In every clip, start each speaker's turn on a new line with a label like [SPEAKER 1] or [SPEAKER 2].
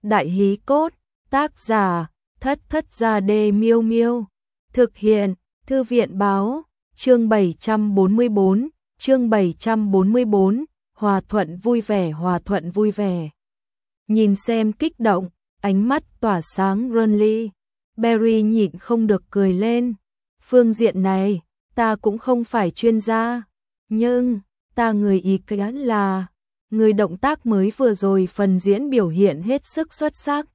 [SPEAKER 1] Đại hí cốt, tác giả, Thất Thất Gia Đê Miêu Miêu. Thực hiện, Thư viện báo, chương 744, chương 744, hòa thuận vui vẻ. Nhìn xem kích động, ánh mắt tỏa sáng Ronly, Barry nhịn không được cười lên. Phương diện này, ta cũng không phải chuyên gia, nhưng, ta người ý kiến là, người động tác mới vừa rồi phần diễn biểu hiện hết sức xuất sắc.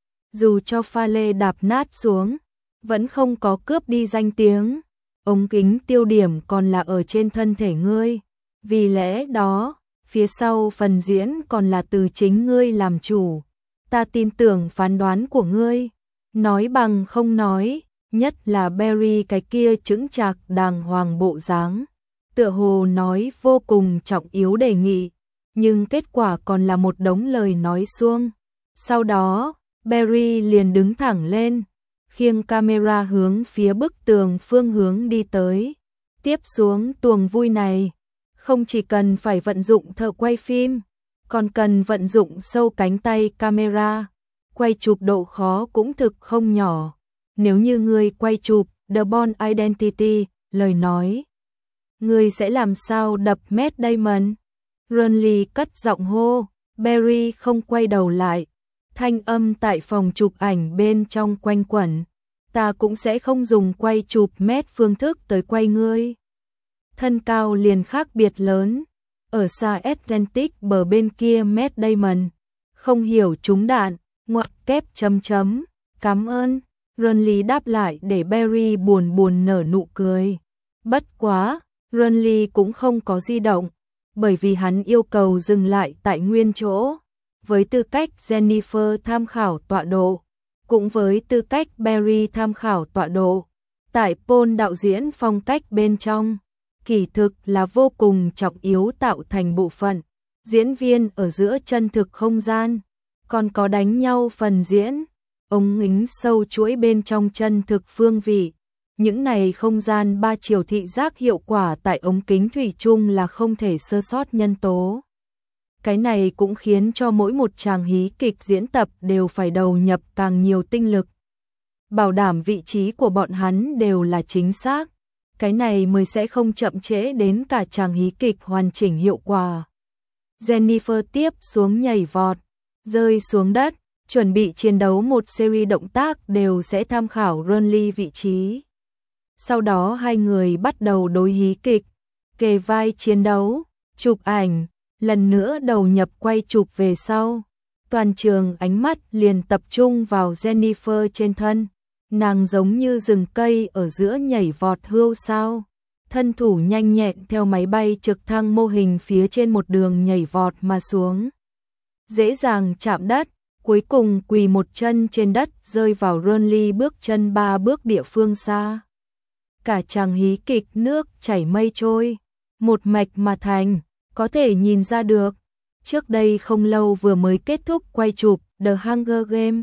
[SPEAKER 1] Dù cho pha lê đạp nát xuống, vẫn không có cướp đi danh tiếng. Ống kính tiêu điểm còn là ở trên thân thể ngươi. Vì lẽ đó, phía sau phần diễn còn là từ chính ngươi làm chủ. Ta tin tưởng phán đoán của ngươi. Nói bằng không nói, nhất là Barry cái kia chững chạc đàng hoàng bộ dáng. Tựa hồ nói vô cùng trọng yếu đề nghị, nhưng kết quả còn là một đống lời nói suông. Sau đó, Barry liền đứng thẳng lên, khiêng camera hướng phía bức tường phương hướng đi tới. Tiếp xuống tuồng vui này, không chỉ cần phải vận dụng thợ quay phim, còn cần vận dụng sâu cánh tay camera. Quay chụp độ khó cũng thực không nhỏ. Nếu như người quay chụp The Bourne Identity, lời nói, người sẽ làm sao đập Matt Damon? Ronly cất giọng hô, Barry không quay đầu lại. Thanh âm tại phòng chụp ảnh bên trong quanh quẩn. Ta cũng sẽ không dùng quay chụp Matt phương thức tới quay ngươi. Thân cao liền khác biệt lớn. Ở xa Atlantic bờ bên kia Matt Damon không hiểu trúng đạn, ngoặc kép chấm chấm. Cảm ơn. Ronly đáp lại để Barry buồn nở nụ cười. Bất quá, Ronly cũng không có di động, bởi vì hắn yêu cầu dừng lại tại nguyên chỗ. Với tư cách Jennifer tham khảo tọa độ, cũng với tư cách Barry tham khảo tọa độ, tại Paul đạo diễn phong cách bên trong, kỳ thực là vô cùng trọng yếu tạo thành bộ phận. Diễn viên ở giữa chân thực không gian, còn có đánh nhau phần diễn, ống kính sâu chuỗi bên trong chân thực phương vị. Những này không gian ba chiều thị giác hiệu quả tại ống kính thủy chung là không thể sơ sót nhân tố. Cái này cũng khiến cho mỗi một tràng hí kịch diễn tập đều phải đầu nhập càng nhiều tinh lực. Bảo đảm vị trí của bọn hắn đều là chính xác. Cái này mới sẽ không chậm trễ đến cả tràng hí kịch hoàn chỉnh hiệu quả. Jennifer tiếp xuống nhảy vọt, rơi xuống đất, chuẩn bị chiến đấu một series động tác đều sẽ tham khảo Ronly vị trí. Sau đó hai người bắt đầu đối hí kịch, kề vai chiến đấu, chụp ảnh, lần nữa đầu nhập quay chụp về sau. Toàn trường ánh mắt liền tập trung vào Jennifer trên thân. Nàng giống như rừng cây ở giữa nhảy vọt hươu sao. Thân thủ nhanh nhẹn theo máy bay trực thăng mô hình phía trên một đường nhảy vọt mà xuống. Dễ dàng chạm đất, cuối cùng quỳ một chân trên đất rơi vào Ronly bước chân 3 bước địa phương xa. Cả chàng hí kịch nước chảy mây trôi, một mạch mà thành, có thể nhìn ra được. Trước đây không lâu vừa mới kết thúc quay chụp The Hunger Games.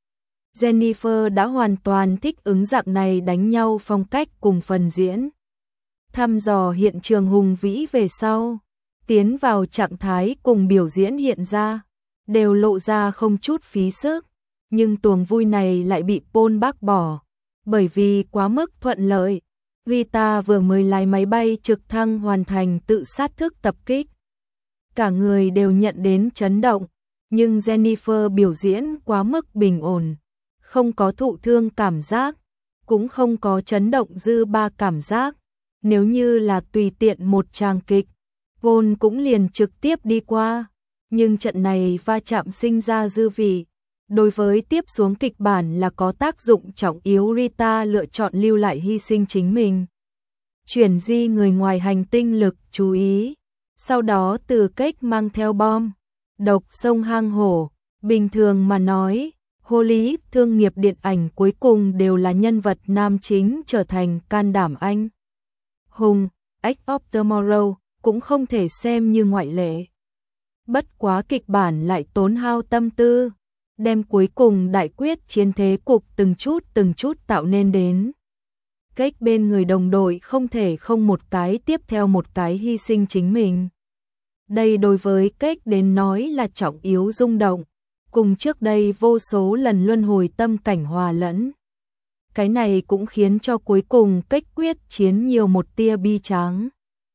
[SPEAKER 1] Jennifer đã hoàn toàn thích ứng dạng này đánh nhau phong cách cùng phần diễn. Thăm dò hiện trường hùng vĩ về sau, tiến vào trạng thái cùng biểu diễn hiện ra, đều lộ ra không chút phí sức. Nhưng tuồng vui này lại bị Paul bác bỏ, bởi vì quá mức thuận lợi. Rita vừa mới lái máy bay trực thăng hoàn thành tự sát thức tập kích. Cả người đều nhận đến chấn động, nhưng Jennifer biểu diễn quá mức bình ổn, không có thụ thương cảm giác, cũng không có chấn động dư ba cảm giác. Nếu như là tùy tiện một tràng kịch, Paul cũng liền trực tiếp đi qua, nhưng trận này va chạm sinh ra dư vị. Đối với tiếp xuống kịch bản là có tác dụng trọng yếu. Rita lựa chọn lưu lại hy sinh chính mình, chuyển di người ngoài hành tinh lực chú ý. Sau đó từ cách mang theo bom, độc sông hang hổ. Bình thường mà nói, Hollywood thương nghiệp điện ảnh cuối cùng đều là nhân vật nam chính trở thành can đảm anh hùng. Edge of Tomorrow cũng không thể xem như ngoại lệ. Bất quá kịch bản lại tốn hao tâm tư, đem cuối cùng đại quyết chiến thế cục từng chút tạo nên đến. Cách bên người đồng đội không thể không một cái tiếp theo một cái hy sinh chính mình. Đây đối với cách đến nói là trọng yếu rung động. cùng trước đây vô số lần luân hồi tâm cảnh hòa lẫn. Cái này cũng khiến cho cuối cùng cách quyết chiến nhiều một tia bi tráng.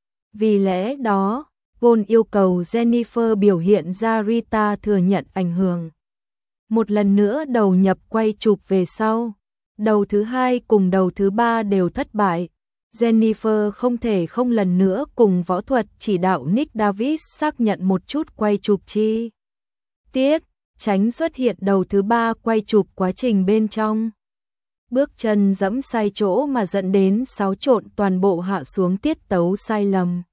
[SPEAKER 1] Vì lẽ đó, Paul yêu cầu Jennifer biểu hiện ra Rita thừa nhận ảnh hưởng. Một lần nữa đầu nhập quay chụp về sau. Đầu thứ 2 cùng đầu thứ 3 đều thất bại. Jennifer không thể không lần nữa cùng võ thuật chỉ đạo Nick Davis xác nhận một chút quay chụp chi tiết, tránh xuất hiện đầu thứ 3 quay chụp quá trình bên trong. Bước chân dẫm sai chỗ mà dẫn đến xáo trộn toàn bộ hạ xuống tiết tấu sai lầm.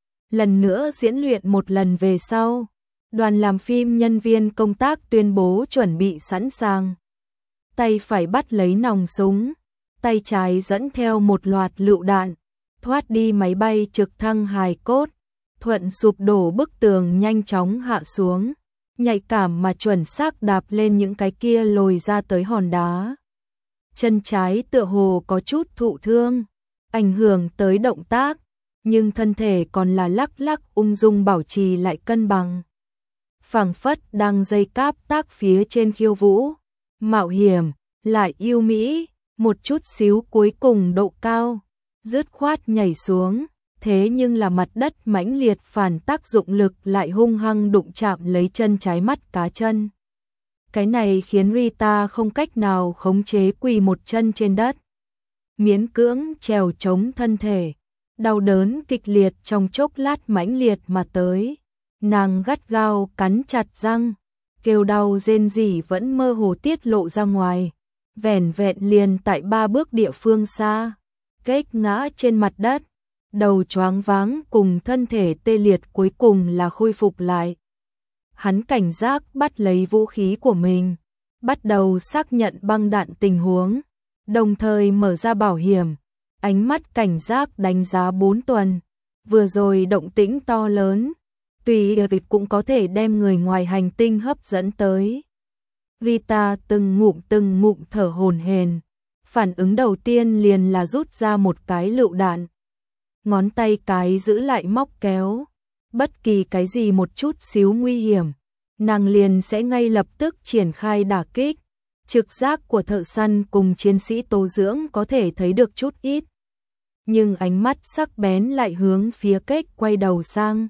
[SPEAKER 1] Lần nữa diễn luyện một lần về sau, đoàn làm phim nhân viên công tác tuyên bố chuẩn bị sẵn sàng. Tay phải bắt lấy nòng súng, tay trái dẫn theo một loạt lựu đạn, thoát đi máy bay trực thăng hài cốt, thuận sụp đổ bức tường nhanh chóng hạ xuống, nhạy cảm mà chuẩn xác đạp lên những cái kia lồi ra tới hòn đá. Chân trái tựa hồ có chút thụ thương, ảnh hưởng tới động tác, nhưng thân thể còn là lắc lắc ung dung bảo trì lại cân bằng. Phảng phất đang dây cáp tác phía trên khiêu vũ, mạo hiểm, lại yêu mỹ, một chút xíu cuối cùng độ cao, dứt khoát nhảy xuống, thế nhưng là mặt đất mãnh liệt phản tác dụng lực lại hung hăng đụng chạm lấy chân trái mắt cá chân. Cái này khiến Rita không cách nào khống chế quỳ một chân trên đất. Miễn cưỡng trèo chống thân thể, đau đớn kịch liệt trong chốc lát mãnh liệt mà tới. Nàng gắt gao cắn chặt răng, kêu đau rên rỉ vẫn mơ hồ tiết lộ ra ngoài. Vẻn vẹn liền tại 3 bước địa phương xa, kết ngã trên mặt đất, đầu choáng váng cùng thân thể tê liệt cuối cùng là khôi phục lại. Hắn cảnh giác bắt lấy vũ khí của mình, bắt đầu xác nhận băng đạn tình huống, đồng thời mở ra bảo hiểm, ánh mắt cảnh giác đánh giá 4 tuần. Vừa rồi động tĩnh to lớn, tùy cũng có thể đem người ngoài hành tinh hấp dẫn tới. Rita từng ngụm thở hổn hển, phản ứng đầu tiên liền là rút ra một cái lựu đạn. Ngón tay cái giữ lại móc kéo, bất kỳ cái gì một chút xíu nguy hiểm, nàng liền sẽ ngay lập tức triển khai đả kích. Trực giác của thợ săn cùng chiến sĩ tố dưỡng có thể thấy được chút ít, nhưng ánh mắt sắc bén lại hướng phía Kết quay đầu sang.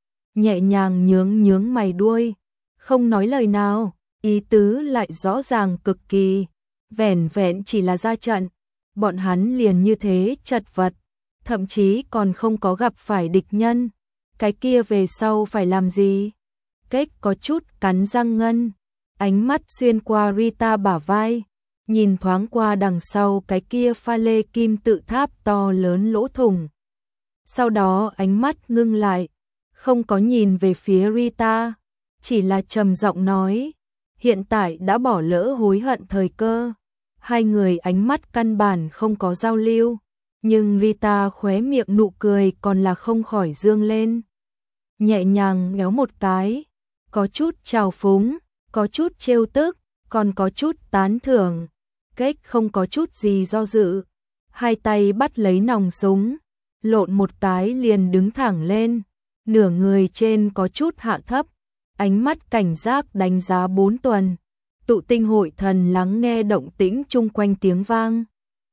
[SPEAKER 1] Nhẹ nhàng nhướng mày đuôi, không nói lời nào, ý tứ lại rõ ràng cực kỳ. Vẻn vẹn chỉ là ra trận, bọn hắn liền như thế chật vật, thậm chí còn không có gặp phải địch nhân. Cái kia về sau phải làm gì? Kết có chút cắn răng ngân, ánh mắt xuyên qua Rita bả vai, nhìn thoáng qua đằng sau cái kia pha lê kim tự tháp to lớn lỗ thủng. Sau đó ánh mắt ngưng lại, không có nhìn về phía Rita, chỉ là trầm giọng nói, hiện tại đã bỏ lỡ hối hận thời cơ. Hai người ánh mắt căn bản không có giao lưu, nhưng Rita khóe miệng nụ cười còn là không khỏi dương lên. Nhẹ nhàng nhéo một cái, có chút trào phúng, có chút trêu tức, còn có chút tán thưởng. Kết không có chút gì do dự, hai tay bắt lấy nòng súng, lộn một cái liền đứng thẳng lên, nửa người trên có chút hạ thấp, ánh mắt cảnh giác đánh giá 4 tuần. Tụ tinh hội thần lắng nghe động tĩnh chung quanh tiếng vang.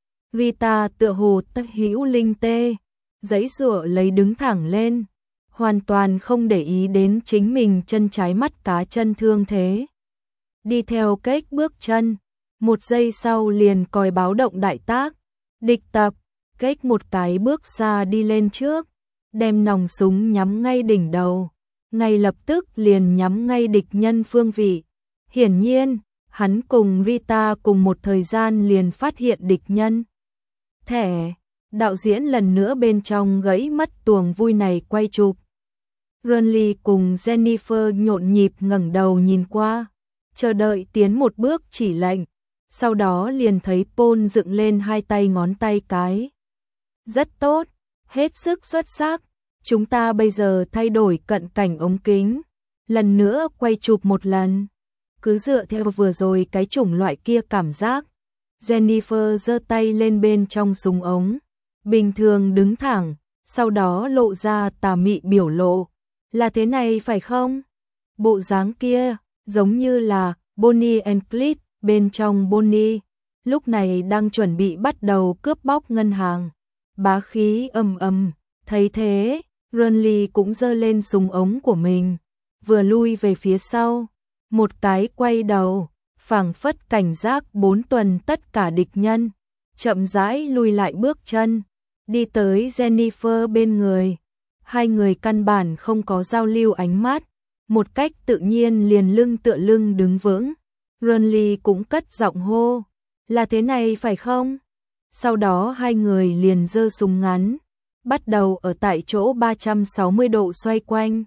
[SPEAKER 1] Rita tựa hồ tất hữu linh tê, giãy giụa lấy đứng thẳng lên, hoàn toàn không để ý đến chính mình chân trái mắt cá chân thương thế. Đi theo Kết bước chân, một giây sau liền còi báo động đại tác, địch tập. Kết một cái bước xa đi lên trước, đem nòng súng nhắm ngay đỉnh đầu, ngay lập tức liền nhắm ngay địch nhân phương vị. Hiển nhiên, hắn cùng Rita cùng một thời gian liền phát hiện địch nhân. Thẻ, đạo diễn lần nữa bên trong gãy mất tuồng vui này quay chụp. Ronly cùng Jennifer nhộn nhịp ngẩng đầu nhìn qua, chờ đợi tiến một bước chỉ lệnh, sau đó liền thấy Paul dựng lên hai tay ngón tay cái. Rất tốt, hết sức xuất sắc, chúng ta bây giờ thay đổi cận cảnh ống kính, lần nữa quay chụp một lần. Cứ dựa theo vừa rồi cái chủng loại kia cảm giác. Jennifer giơ tay lên bên trong súng ống, bình thường đứng thẳng, sau đó lộ ra tà mị biểu lộ. Là thế này phải không? Bộ dáng kia, giống như là Bonnie and Clyde. Bên trong Bonnie lúc này đang chuẩn bị bắt đầu cướp bóc ngân hàng. Bá khí ầm ầm, thấy thế, Renly cũng giơ lên súng ống của mình, vừa lui về phía sau, một cái quay đầu, phảng phất cảnh giác 4 tuần tất cả địch nhân, chậm rãi lùi lại bước chân, đi tới Jennifer bên người. Hai người căn bản không có giao lưu ánh mắt, một cách tự nhiên liền lưng tựa lưng đứng vững. Renly cũng cất giọng hô, là thế này phải không? Sau đó hai người liền giơ súng ngắn, bắt đầu ở tại chỗ 360 độ xoay quanh.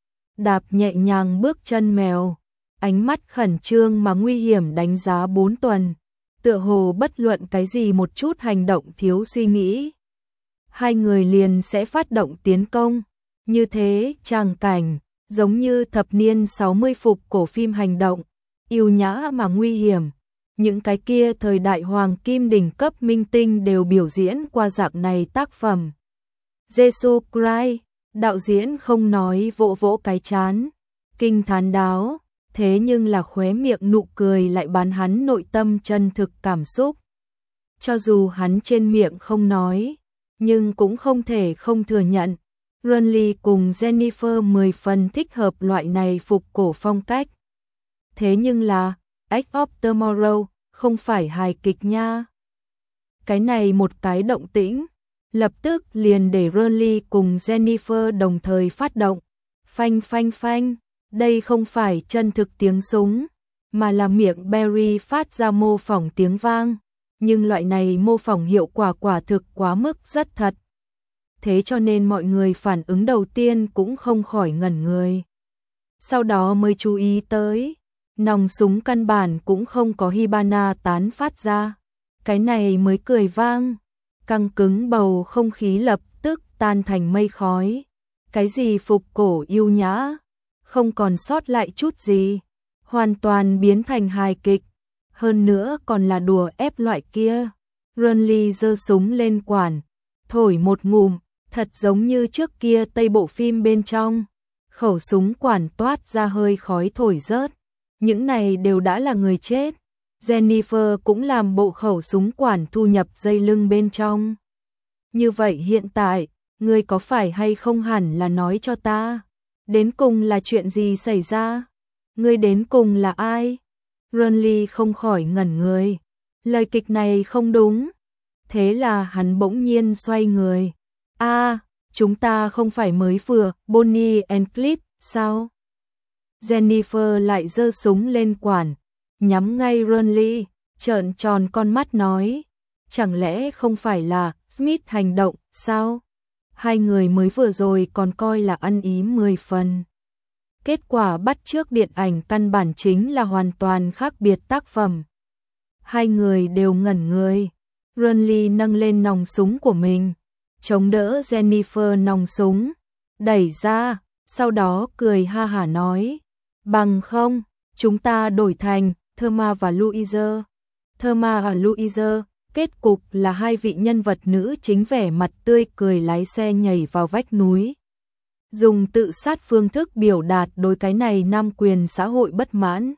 [SPEAKER 1] Đạp nhẹ nhàng bước chân mèo, ánh mắt khẩn trương mà nguy hiểm đánh giá 4 tuần, tựa hồ bất luận cái gì một chút hành động thiếu suy nghĩ. Hai người liền sẽ phát động tiến công, như thế tràng cảnh, giống như thập niên 60 phục cổ phim hành động, yêu nhã mà nguy hiểm. Những cái kia thời đại hoàng kim đỉnh cấp minh tinh đều biểu diễn qua dạng này tác phẩm. Jesus Christ, đạo diễn không nói vỗ vỗ cái chán, kinh thán đáo, thế nhưng là khóe miệng nụ cười lại bán hắn nội tâm chân thực cảm xúc. Cho dù hắn trên miệng không nói, nhưng cũng không thể không thừa nhận, Renly cùng Jennifer 10 phần thích hợp loại này phục cổ phong cách. Thế nhưng là, Edge of Tomorrow, không phải hài kịch nha. Cái này một cái động tĩnh, lập tức liền để Renly cùng Jennifer đồng thời phát động. Phanh phanh phanh, đây không phải chân thực tiếng súng, mà là miệng Barry phát ra mô phỏng tiếng vang. Nhưng loại này mô phỏng hiệu quả quả thực quá mức rất thật. Thế cho nên mọi người phản ứng đầu tiên cũng không khỏi ngẩn người. Sau đó mới chú ý tới, nòng súng căn bản cũng không có Hibana tán phát ra. Cái này mới cười vang, căng cứng bầu không khí lập tức tan thành mây khói. Cái gì phục cổ yêu nhã, không còn sót lại chút gì, hoàn toàn biến thành hài kịch, hơn nữa còn là đùa ép loại kia. Renly giơ súng lên quản, thổi một ngụm, thật giống như trước kia Tây bộ phim bên trong, khẩu súng quản toát ra hơi khói thổi rớt. Những này đều đã là người chết. Jennifer cũng làm bộ khẩu súng quản thu nhập dây lưng bên trong. Như vậy hiện tại, ngươi có phải hay không hẳn là nói cho ta, đến cùng là chuyện gì xảy ra? Ngươi đến cùng là ai? Renly không khỏi ngẩn người. Lời kịch này không đúng. Thế là hắn bỗng nhiên xoay người. Chúng ta không phải mới vừa Bonnie and Clyde sao? Jennifer lại giơ súng lên quản, nhắm ngay Renly, trợn tròn con mắt nói, chẳng lẽ không phải là Smith hành động sao? Hai người mới vừa rồi còn coi là ăn ý 10 phần. Kết quả bắt chước điện ảnh căn bản chính là hoàn toàn khác biệt tác phẩm. Hai người đều ngẩn người. Renly nâng lên nòng súng của mình, chống đỡ Jennifer nòng súng, đẩy ra, sau đó cười ha hả nói, bằng không, chúng ta đổi thành Thelma và Louise. Thelma và Louise, kết cục là hai vị nhân vật nữ chính vẻ mặt tươi cười lái xe nhảy vào vách núi. Dùng tự sát phương thức biểu đạt đối cái này nam quyền xã hội bất mãn.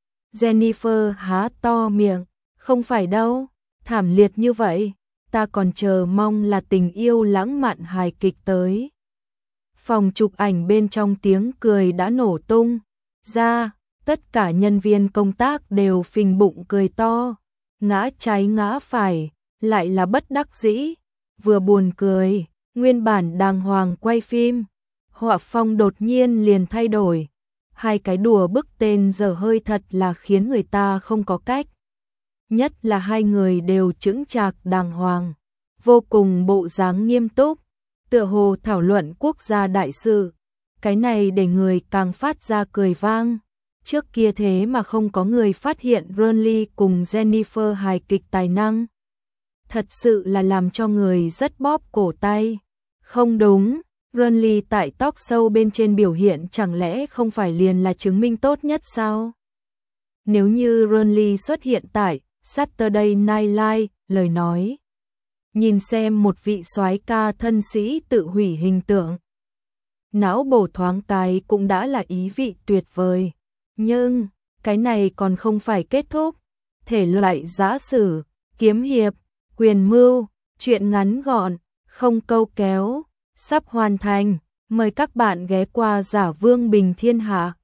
[SPEAKER 1] Jennifer há to miệng, không phải đâu, thảm liệt như vậy, ta còn chờ mong là tình yêu lãng mạn hài kịch tới. Phòng chụp ảnh bên trong tiếng cười đã nổ tung ra, tất cả nhân viên công tác đều phình bụng cười to, ngã trái ngã phải, lại là bất đắc dĩ, vừa buồn cười, nguyên bản đàng hoàng quay phim, họa phong đột nhiên liền thay đổi, hai cái đùa bức tên dở hơi thật là khiến người ta không có cách. Nhất là hai người đều chững chạc đàng hoàng, vô cùng bộ dáng nghiêm túc, tựa hồ thảo luận quốc gia đại sự. Cái này để người càng phát ra cười vang. Trước kia thế mà không có người phát hiện Renly cùng Jennifer hài kịch tài năng. Thật sự là làm cho người rất bóp cổ tay. Không đúng, Renly tại talk show bên trên biểu hiện chẳng lẽ không phải liền là chứng minh tốt nhất sao? Nếu như Renly xuất hiện tại Saturday Night Live, lời nói, nhìn xem một vị soái ca thân sĩ tự hủy hình tượng, não bổ thoáng cái cũng đã là ý vị tuyệt vời. Nhưng cái này còn không phải kết thúc. Thể loại giã sử, kiếm hiệp, quyền mưu, truyện ngắn gọn, không câu kéo, sắp hoàn thành. Mời các bạn ghé qua Giả Vương Bình Thiên Hạ.